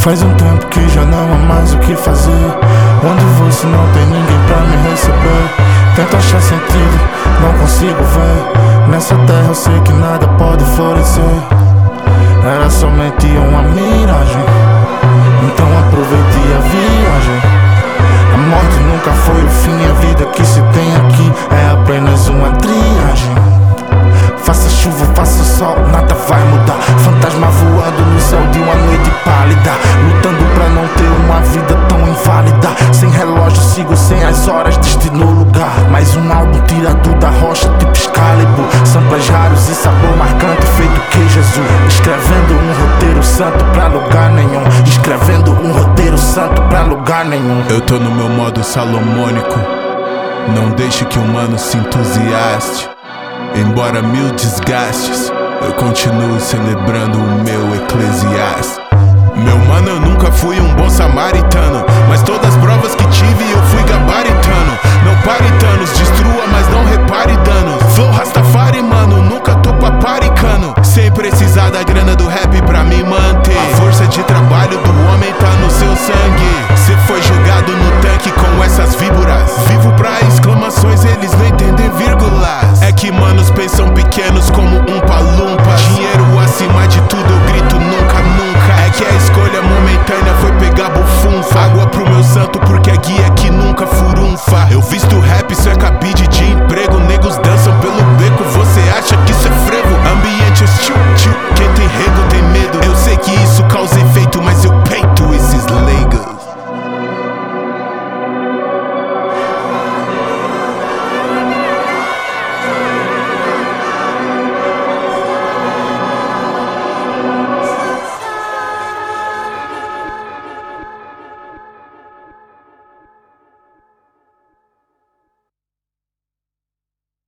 Faz um tempo que já não há mais o que fazer. Onde vou se não tem ninguém pra me receber? Tento achar sentido, não consigo ver. Nessa terra eu sei que nada pode florescer. Era somente uma miragem, então aproveite a viagem. A morte nunca foi o fim, a vida que se tem aqui é apenas uma triagem. Faça chuva, faça sol, nada vai mudar. Fantasma voando no céu de uma noite pálida, lutando pra não ter uma vida tão inválida. Sem relógio sigo sem as horas, destino lugar. Mais um álbum tirado da rocha tipo Excalibur. Samples raros e sabor marcante feito que Jesus. Escrevendo um roteiro santo pra lugar nenhum. Escrevendo um roteiro santo pra lugar nenhum. Eu tô no meu modo salomônico. Não deixe que o humano se entusiaste. Embora mil desgastes, eu continuo celebrando o meu Eclesiastes. Meu mano, eu nunca fui um bom samaritano.